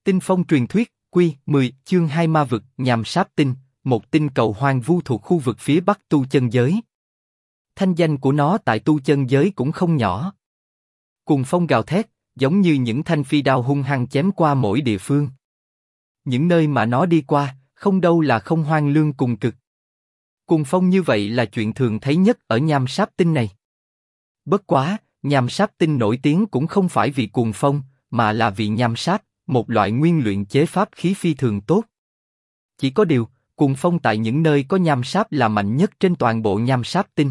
Tinh Phong truyền thuyết, Quy 10, chương 2 ma vực, Nham Sáp Tinh, một tinh cầu hoang vu thuộc khu vực phía bắc tu chân giới. Thanh danh của nó tại tu chân giới cũng không nhỏ. Cuồng phong gào thét, giống như những thanh phi đao hung hăng chém qua mỗi địa phương. Những nơi mà nó đi qua, không đâu là không hoang lương cùng cực. Cuồng phong như vậy là chuyện thường thấy nhất ở Nham Sáp Tinh này. Bất quá, Nham Sáp Tinh nổi tiếng cũng không phải vì cuồng phong, mà là vì nham sáp, một loại nguyên luyện chế pháp khí phi thường tốt. Chỉ có điều, cuồng phong tại những nơi có nham sáp là mạnh nhất trên toàn bộ Nham Sáp Tinh.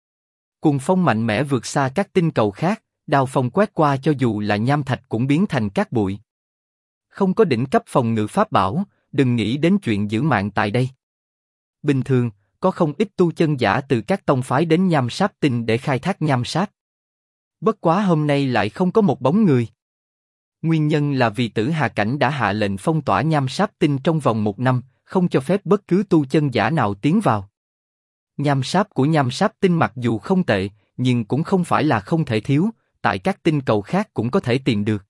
Cuồng phong mạnh mẽ vượt xa các tinh cầu khác, đao phong quét qua cho dù là nham thạch cũng biến thành cát bụi. Không có đỉnh cấp phòng ngự pháp bảo, đừng nghĩ đến chuyện giữ mạng tại đây. Bình thường, có không ít tu chân giả từ các tông phái đến Nham Sáp Tinh để khai thác nham sáp. Bất quá hôm nay lại không có một bóng người. Nguyên nhân là vì Tử Hà Cảnh đã hạ lệnh phong tỏa Nham Sáp Tinh trong vòng 1 năm, không cho phép bất cứ tu chân giả nào tiến vào. Nham sáp của Nham Sáp Tinh mặc dù không tệ, nhưng cũng không phải là không thể thiếu, tại các tinh cầu khác cũng có thể tìm được.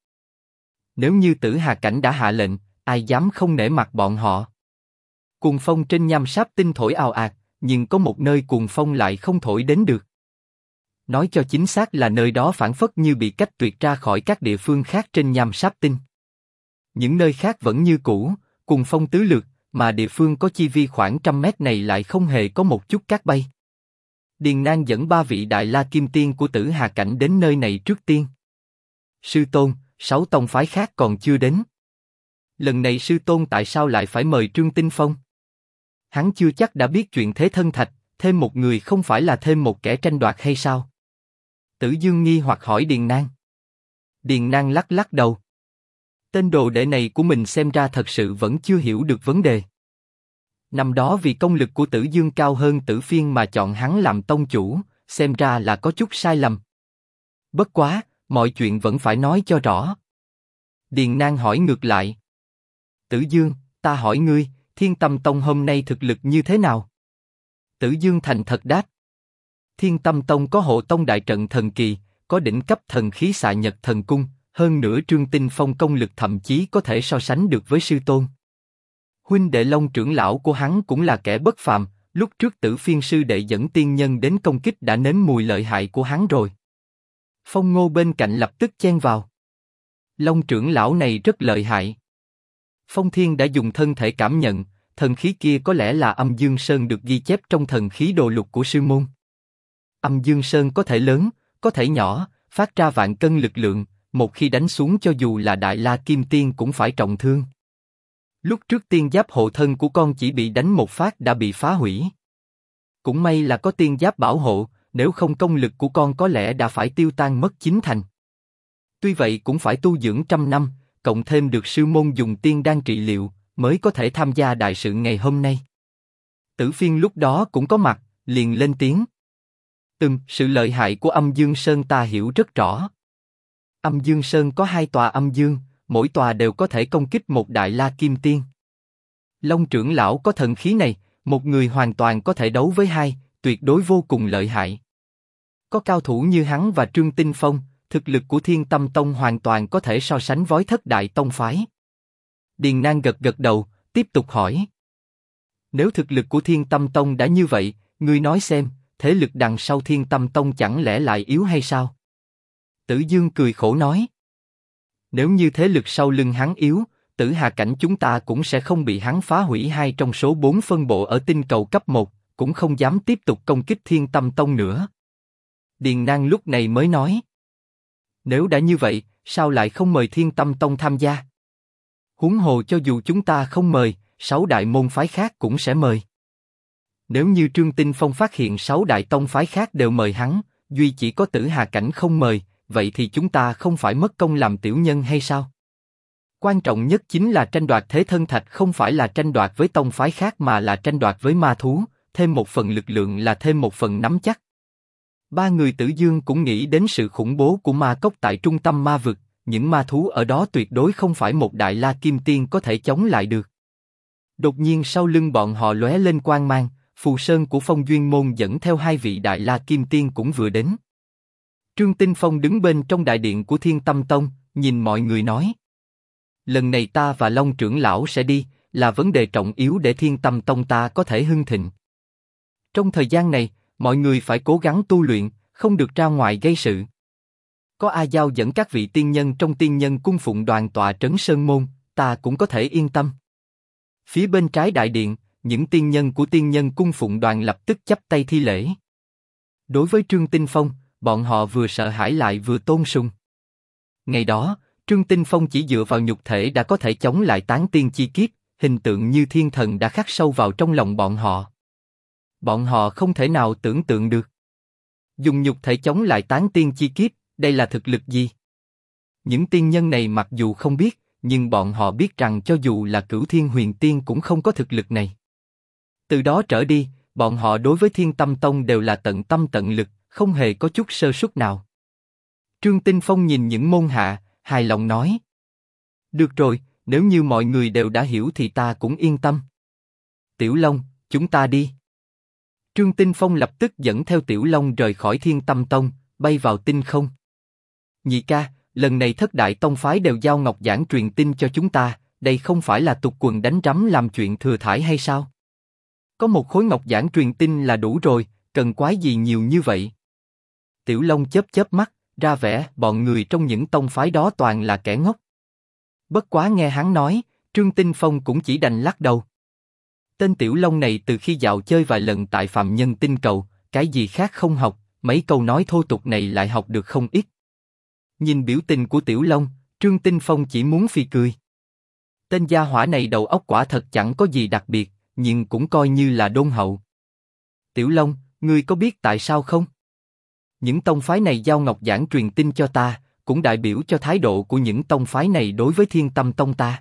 Nếu như Tử Hà Cảnh đã hạ lệnh, ai dám không nể mặt bọn họ. Cuồng phong trên Nham Sáp Tinh thổi ào ạt, nhưng có một nơi cuồng phong lại không thổi đến được. Nói cho chính xác là nơi đó phảng phất như bị cách tuyệt ra khỏi các địa phương khác trên Nham Sáp Tinh. Những nơi khác vẫn như cũ, cuồng phong tứ lược, mà địa phương có chi vi khoảng 100 mét này lại không hề có một chút cát bay. Điền Nang dẫn 3 vị Đại La Kim Tiên của Tử Hà Cảnh đến nơi này trước tiên. Sư Tôn, 6 tông phái khác còn chưa đến. Lần này Sư Tôn tại sao lại phải mời Trương Tinh Phong? Hắn chưa chắc đã biết chuyện thế thân thạch, thêm một người không phải là thêm một kẻ tranh đoạt hay sao? Tử Dương nghi hoặc hỏi Điền Nang. Điền Nang lắc lắc đầu. Tên đồ đệ này của mình xem ra thật sự vẫn chưa hiểu được vấn đề. Năm đó vì công lực của Tử Dương cao hơn Tử Phiên mà chọn hắn làm tông chủ, xem ra là có chút sai lầm. Bất quá, mọi chuyện vẫn phải nói cho rõ. Điền Nang hỏi ngược lại. Tử Dương, ta hỏi ngươi, Thiên Tâm Tông hôm nay thực lực như thế nào? Tử Dương thành thật đáp. Thiên Tâm Tông có hộ tông đại trận thần kỳ, có đỉnh cấp thần khí xạ nhật thần cung, hơn nữa Trương Tinh Phong công lực thậm chí có thể so sánh được với sư tôn. Huynh đệ Long trưởng lão của hắn cũng là kẻ bất phàm, lúc trước Tử Phiên sư đệ dẫn tiên nhân đến công kích đã nếm mùi lợi hại của hắn rồi. Phong Ngô bên cạnh lập tức chen vào. Long trưởng lão này rất lợi hại. Phong Thiên đã dùng thân thể cảm nhận, thần khí kia có lẽ là Âm Dương Sơn được ghi chép trong thần khí đồ lục của sư môn. Âm Dương Sơn có thể lớn, có thể nhỏ, phát ra vạn cân lực lượng, một khi đánh xuống cho dù là Đại La Kim Tiên cũng phải trọng thương. Lúc trước tiên giáp hộ thân của con chỉ bị đánh một phát đã bị phá hủy. Cũng may là có tiên giáp bảo hộ, nếu không công lực của con có lẽ đã phải tiêu tan mất 9 thành. Tuy vậy cũng phải tu dưỡng 100 năm, cộng thêm được sư môn dùng tiên đan trị liệu, mới có thể tham gia đại sự ngày hôm nay. Tử Phiên lúc đó cũng có mặt, liền lên tiếng. Sự lợi hại của Âm Dương Sơn ta hiểu rất rõ. Âm Dương Sơn có 2 tòa âm dương, mỗi tòa đều có thể công kích một Đại La Kim Tiên. Long trưởng lão có thần khí này, một người hoàn toàn có thể đấu với 2, tuyệt đối vô cùng lợi hại. Có cao thủ như hắn và Trương Tinh Phong, thực lực của Thiên Tâm Tông hoàn toàn có thể so sánh với thất đại tông phái. Điền Nang gật gật đầu, tiếp tục hỏi. Nếu thực lực của Thiên Tâm Tông đã như vậy, ngươi nói xem, thế lực đằng sau Thiên Tâm Tông chẳng lẽ lại yếu hay sao? Tử Dương cười khổ nói. Nếu như thế lực sau lưng hắn yếu, Tử Hà Cảnh chúng ta cũng sẽ không bị hắn phá hủy 2 trong số 4 phân bộ ở tinh cầu cấp 1, cũng không dám tiếp tục công kích Thiên Tâm Tông nữa. Điền Nang lúc này mới nói. Nếu đã như vậy, sao lại không mời Thiên Tâm Tông tham gia? Huống hồ cho dù chúng ta không mời, 6 đại môn phái khác cũng sẽ mời. Nếu như Trương Tinh Phong phát hiện 6 đại tông phái khác đều mời hắn, duy chỉ có Tử Hà Cảnh không mời, vậy thì chúng ta không phải mất công làm tiểu nhân hay sao? Quan trọng nhất chính là tranh đoạt thế thân thạch không phải là tranh đoạt với tông phái khác mà là tranh đoạt với ma thú, thêm một phần lực lượng là thêm một phần nắm chắc. 3 người Tử Dương cũng nghĩ đến sự khủng bố của ma cốc tại trung tâm ma vực, những ma thú ở đó tuyệt đối không phải một Đại La Kim Tiên có thể chống lại được. Đột nhiên sau lưng bọn họ lóe lên quang mang, phù sơn của Phong Duyên Môn dẫn theo 2 vị Đại La Kim Tiên cũng vừa đến. Trương Tinh Phong đứng bên trong đại điện của Thiên Tâm Tông, nhìn mọi người nói. lần này ta và Long trưởng lão sẽ đi, là vấn đề trọng yếu để Thiên Tâm Tông ta có thể hưng thịnh. Trong thời gian này, mọi người phải cố gắng tu luyện, không được ra ngoài gây sự. Có A Giao dẫn các vị tiên nhân trong tiên nhân cung phụng đoàn tọa trấn Sơn Môn, ta cũng có thể yên tâm. Phía bên trái đại điện, những tiên nhân của tiên nhân cung phụng đoàn lập tức chắp tay thi lễ. Đối với Trương Tinh Phong, bọn họ vừa sợ hãi lại vừa tôn sùng. Ngày đó, Trương Tinh Phong chỉ dựa vào nhục thể đã có thể chống lại tán tiên chi kiếp, hình tượng như thiên thần đã khắc sâu vào trong lòng bọn họ. Bọn họ không thể nào tưởng tượng được. Dùng nhục thể chống lại tán tiên chi kiếp, đây là thực lực gì? Những tiên nhân này mặc dù không biết, nhưng bọn họ biết rằng cho dù là Cửu Thiên Huyền Tiên cũng không có thực lực này. Từ đó trở đi, bọn họ đối với Thiên Tâm Tông đều là tận tâm tận lực, không hề có chút sơ suất nào. Trương Tinh Phong nhìn những môn hạ, hài lòng nói: được rồi, nếu như mọi người đều đã hiểu thì ta cũng yên tâm. Tiểu Long, chúng ta đi. Trương Tinh Phong lập tức dẫn theo Tiểu Long rời khỏi Thiên Tâm Tông, bay vào tinh không. Nhị ca, lần này thất đại tông phái đều giao ngọc giản truyền tin cho chúng ta, đây không phải là tục quần đánh rắm làm chuyện thừa thãi hay sao? Có một khối ngọc giản truyền tin là đủ rồi, cần quái gì nhiều như vậy? Tiểu Long chớp chớp mắt, ra vẻ bọn người trong những tông phái đó toàn là kẻ ngốc. Bất quá nghe hắn nói, Trương Tinh Phong cũng chỉ đành lắc đầu. Tên Tiểu Long này từ khi dạo chơi vài lần tại Phạm Nhân Tinh Cầu, cái gì khác không học, mấy câu nói thô tục này lại học được không ít. Nhìn biểu tình của Tiểu Long, Trương Tinh Phong chỉ muốn phì cười. Tên gia hỏa này đầu óc quả thật chẳng có gì đặc biệt, nhưng cũng coi như là đôn hậu. Tiểu Long, ngươi có biết tại sao không? Những tông phái này giao ngọc giản truyền tin cho ta, cũng đại biểu cho thái độ của những tông phái này đối với Thiên Tâm Tông ta.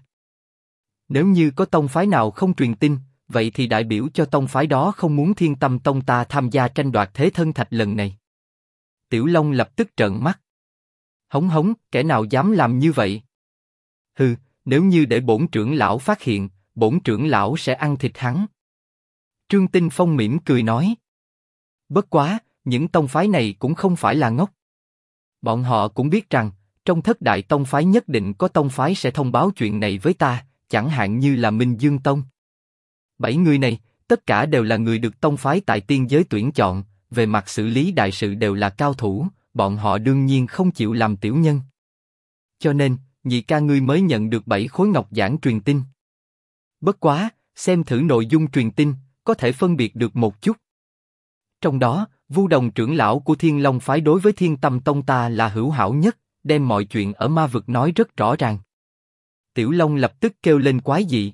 Nếu như có tông phái nào không truyền tin, vậy thì đại biểu cho tông phái đó không muốn Thiên Tâm Tông ta tham gia tranh đoạt thế thân thạch lần này. Tiểu Long lập tức trợn mắt. Hống hống, kẻ nào dám làm như vậy? Hừ, nếu như để bổn trưởng lão phát hiện, bổn trưởng lão sẽ ăn thịt hắn. Trương Tinh Phong mỉm cười nói. Bất quá, những tông phái này cũng không phải là ngốc. Bọn họ cũng biết rằng, trong thất đại tông phái nhất định có tông phái sẽ thông báo chuyện này với ta, chẳng hạn như là Minh Dương Tông. 7 người này, tất cả đều là người được tông phái tại tiên giới tuyển chọn, về mặt xử lý đại sự đều là cao thủ, bọn họ đương nhiên không chịu làm tiểu nhân. Cho nên, nhị ca ngươi mới nhận được 7 khối ngọc giản truyền tin. Bất quá, xem thử nội dung truyền tin, có thể phân biệt được một chút. Trong đó, Vu Đồng trưởng lão của Thiên Long phái đối với Thiên Tâm Tông ta là hữu hảo nhất, đem mọi chuyện ở ma vực nói rất rõ ràng. Tiểu Long lập tức kêu lên quái dị.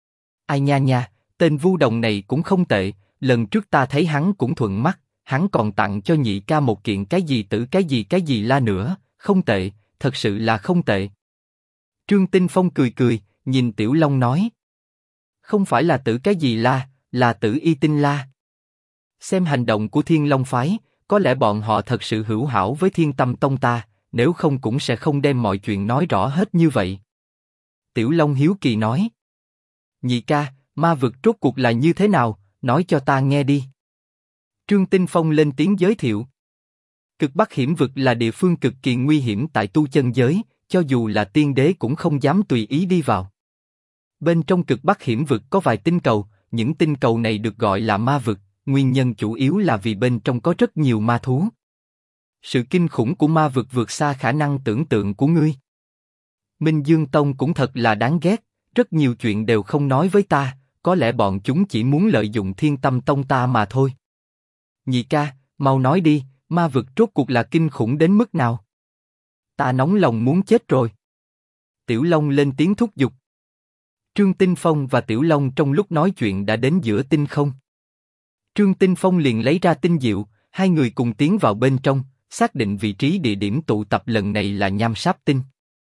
Ai nha nha, tên Vu Đồng này cũng không tệ, lần trước ta thấy hắn cũng thuận mắt, hắn còn tặng cho nhị ca một kiện cái gì tử cái gì la nữa, không tệ, thật sự là không tệ. Trương Tinh Phong cười cười, nhìn Tiểu Long nói. Không phải là tử cái gì la, là tử y tinh la. Xem hành động của Thiên Long phái, có lẽ bọn họ thật sự hữu hảo với Thiên Tâm Tông ta, nếu không cũng sẽ không đem mọi chuyện nói rõ hết như vậy. Tiểu Long hiếu kỳ nói. Nhị ca, ma vực rốt cuộc là như thế nào, nói cho ta nghe đi. Trương Tinh Phong lên tiếng giới thiệu. Cực Bắc hiểm vực là địa phương cực kỳ nguy hiểm tại tu chân giới, cho dù là tiên đế cũng không dám tùy ý đi vào. Bên trong Cực Bắc hiểm vực có vài tinh cầu, những tinh cầu này được gọi là ma vực, nguyên nhân chủ yếu là vì bên trong có rất nhiều ma thú. Sự kinh khủng của ma vực vượt xa khả năng tưởng tượng của ngươi. Minh Dương Tông cũng thật là đáng ghét, rất nhiều chuyện đều không nói với ta, có lẽ bọn chúng chỉ muốn lợi dụng Thiên Tâm Tông ta mà thôi. Nhị ca, mau nói đi, ma vực rốt cuộc là kinh khủng đến mức nào? Ta nóng lòng muốn chết rồi. Tiểu Long lên tiếng thúc giục. Trương Tinh Phong và Tiểu Long trong lúc nói chuyện đã đến giữa tinh không. Trương Tinh Phong liền lấy ra tinh diệu, hai người cùng tiến vào bên trong, xác định vị trí địa điểm tụ tập lần này là Nham Sáp Tinh.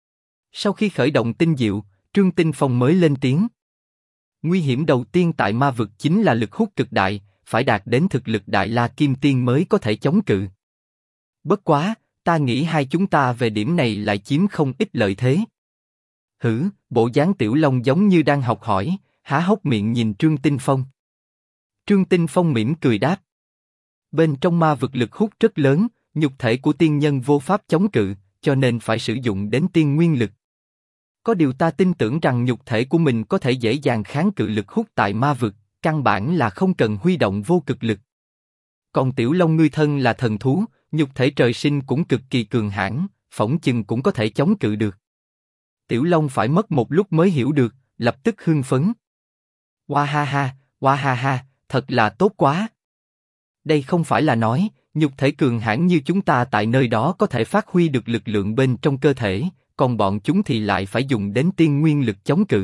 Sau khi khởi động tinh diệu, Trương Tinh Phong mới lên tiếng. Nguy hiểm đầu tiên tại ma vực chính là lực hút cực đại, phải đạt đến thực lực Đại La Kim Tiên mới có thể chống cự. Bất quá, ta nghĩ hai chúng ta về điểm này lại chiếm không ít lợi thế. Hử, bộ dáng Tiểu Long giống như đang học hỏi, há hốc miệng nhìn Trương Tinh Phong. Trương Tinh Phong mỉm cười đáp. Bên trong ma vực lực hút rất lớn, nhục thể của tiên nhân vô pháp chống cự, cho nên phải sử dụng đến tiên nguyên lực. Có điều ta tin tưởng rằng nhục thể của mình có thể dễ dàng kháng cự lực hút tại ma vực, căn bản là không cần huy động vô cực lực. Còn Tiểu Long ngươi thân là thần thú, nhục thể trời sinh cũng cực kỳ cường hãn, phỏng chừng cũng có thể chống cự được. Tiểu Long phải mất một lúc mới hiểu được, lập tức hưng phấn. Wa ha ha, thật là tốt quá. Đây không phải là nói, nhục thể cường hãn như chúng ta tại nơi đó có thể phát huy được lực lượng bên trong cơ thể, còn bọn chúng thì lại phải dùng đến tiên nguyên lực chống cự.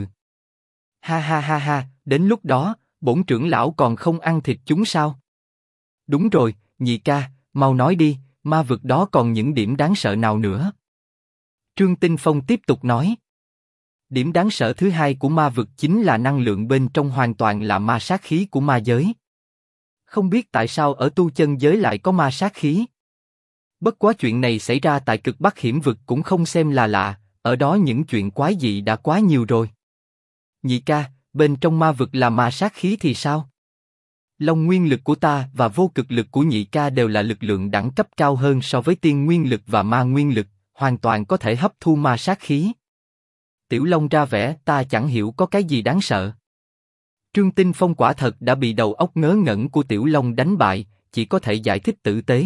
Ha, đến lúc đó, bổn trưởng lão còn không ăn thịt chúng sao? Đúng rồi, nhị ca, mau nói đi, ma vực đó còn những điểm đáng sợ nào nữa? Trương Tinh Phong tiếp tục nói. Điểm đáng sợ thứ hai của ma vực chính là năng lượng bên trong hoàn toàn là ma sát khí của ma giới. Không biết tại sao ở tu chân giới lại có ma sát khí. Bất quá chuyện này xảy ra tại cực Bắc hiểm vực cũng không xem là lạ, ở đó những chuyện quái dị đã quá nhiều rồi. Nhị ca, bên trong ma vực là ma sát khí thì sao? Long nguyên lực của ta và vô cực lực của nhị ca đều là lực lượng đẳng cấp cao hơn so với tiên nguyên lực và ma nguyên lực, hoàn toàn có thể hấp thu ma sát khí. Tiểu Long ra vẻ ta chẳng hiểu có cái gì đáng sợ. Trương Tinh Phong quả thật đã bị đầu óc ngớ ngẩn của Tiểu Long đánh bại, chỉ có thể giải thích tử tế.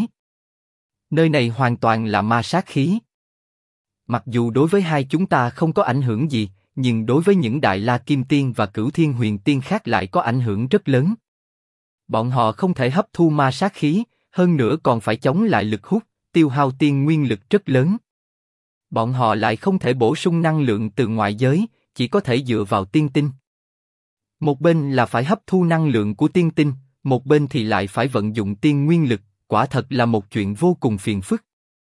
Nơi này hoàn toàn là ma sát khí. Mặc dù đối với hai chúng ta không có ảnh hưởng gì, nhưng đối với những Đại La Kim Tiên và Cửu Thiên Huyền Tiên khác lại có ảnh hưởng rất lớn. Bọn họ không thể hấp thu ma sát khí, hơn nữa còn phải chống lại lực hút, tiêu hao tiên nguyên lực rất lớn. Bọn họ lại không thể bổ sung năng lượng từ ngoại giới, chỉ có thể dựa vào tiên tinh. Một bên là phải hấp thu năng lượng của tiên tinh, một bên thì lại phải vận dụng tiên nguyên lực, quả thật là một chuyện vô cùng phiền phức.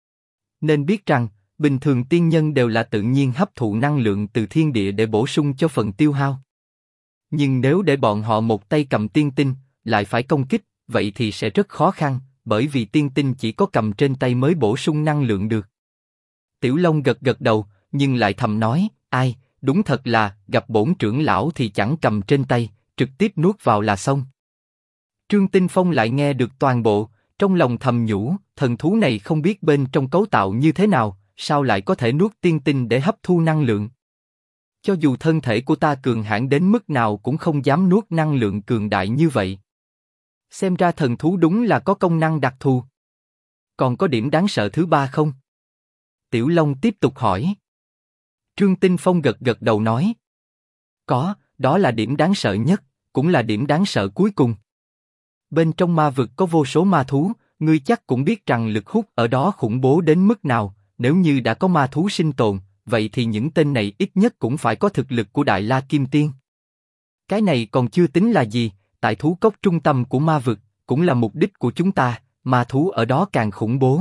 Nên biết rằng, bình thường tiên nhân đều là tự nhiên hấp thụ năng lượng từ thiên địa để bổ sung cho phần tiêu hao. Nhưng nếu để bọn họ một tay cầm tiên tinh, lại phải công kích, vậy thì sẽ rất khó khăn, bởi vì tiên tinh chỉ có cầm trên tay mới bổ sung năng lượng được. Tiểu Long gật gật đầu, nhưng lại thầm nói, ai, đúng thật là, gặp bổn trưởng lão thì chẳng cầm trên tay, trực tiếp nuốt vào là xong. Trương Tinh Phong lại nghe được toàn bộ, trong lòng thầm nhủ, thần thú này không biết bên trong cấu tạo như thế nào, sao lại có thể nuốt tiên tinh để hấp thu năng lượng. Cho dù thân thể của ta cường hãn đến mức nào cũng không dám nuốt năng lượng cường đại như vậy. Xem ra thần thú đúng là có công năng đặc thù. Còn có điểm đáng sợ thứ ba không? Tiểu Long tiếp tục hỏi. Trương Tinh Phong gật gật đầu nói. Có, đó là điểm đáng sợ nhất, cũng là điểm đáng sợ cuối cùng. Bên trong ma vực có vô số ma thú, ngươi chắc cũng biết rằng lực hút ở đó khủng bố đến mức nào, nếu như đã có ma thú sinh tồn, vậy thì những tên này ít nhất cũng phải có thực lực của Đại La Kim Tiên. Cái này còn chưa tính là gì, tại thú cốc trung tâm của ma vực, cũng là mục đích của chúng ta, ma thú ở đó càng khủng bố.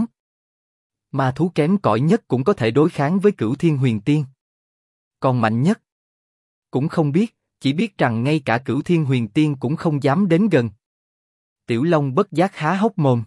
Ma thú kém cỏi nhất cũng có thể đối kháng với Cửu Thiên Huyền Tiên. Còn mạnh nhất? Cũng không biết, chỉ biết rằng ngay cả Cửu Thiên Huyền Tiên cũng không dám đến gần. Tiểu Long bất giác há hốc mồm.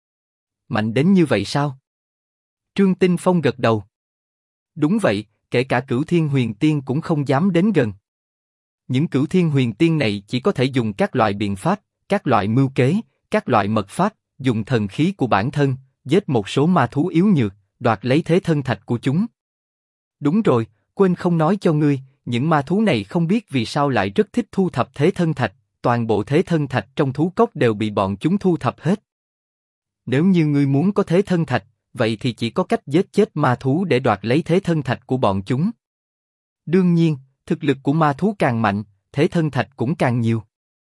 Mạnh đến như vậy sao? Trương Tinh Phong gật đầu. Đúng vậy, kể cả Cửu Thiên Huyền Tiên cũng không dám đến gần. Những Cửu Thiên Huyền Tiên này chỉ có thể dùng các loại biện pháp, các loại mưu kế, các loại mật pháp, dùng thần khí của bản thân, giết một số ma thú yếu nhược, đoạt lấy thế thân thạch của chúng. Đúng rồi, quên không nói cho ngươi, những ma thú này không biết vì sao lại rất thích thu thập thế thân thạch, toàn bộ thế thân thạch trong thú cốc đều bị bọn chúng thu thập hết. Nếu như ngươi muốn có thế thân thạch, vậy thì chỉ có cách giết chết ma thú để đoạt lấy thế thân thạch của bọn chúng. Đương nhiên, thực lực của ma thú càng mạnh, thế thân thạch cũng càng nhiều.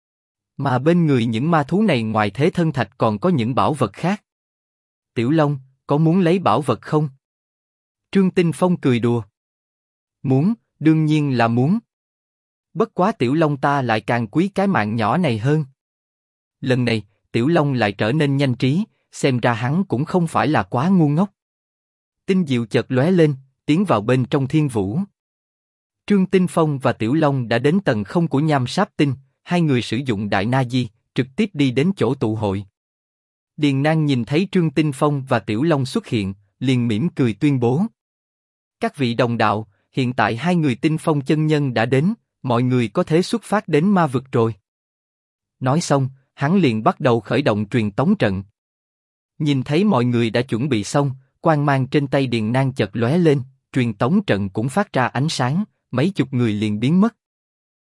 Mà bên người những ma thú này ngoài thế thân thạch còn có những bảo vật khác. Tiểu Long, có muốn lấy bảo vật không? Trương Tinh Phong cười đùa. Muốn, đương nhiên là muốn. Bất quá Tiểu Long ta lại càng quý cái mạng nhỏ này hơn. Lần này, Tiểu Long lại trở nên nhanh trí, xem ra hắn cũng không phải là quá ngu ngốc. Tinh diệu chợt lóe lên, tiến vào bên trong thiên vũ. Trương Tinh Phong và Tiểu Long đã đến tầng không của Nham Sáp Tinh, hai người sử dụng Đại Na Di, trực tiếp đi đến chỗ tụ hội. Điền Nang nhìn thấy Trương Tinh Phong và Tiểu Long xuất hiện, liền mỉm cười tuyên bố. Các vị đồng đạo, hiện tại hai người Tinh Phong chân nhân đã đến, mọi người có thể xuất phát đến ma vực rồi. Nói xong, hắn liền bắt đầu khởi động truyền tống trận. Nhìn thấy mọi người đã chuẩn bị xong, quang mang trên tay Điền Nang chợt lóe lên, truyền tống trận cũng phát ra ánh sáng, mấy chục người liền biến mất.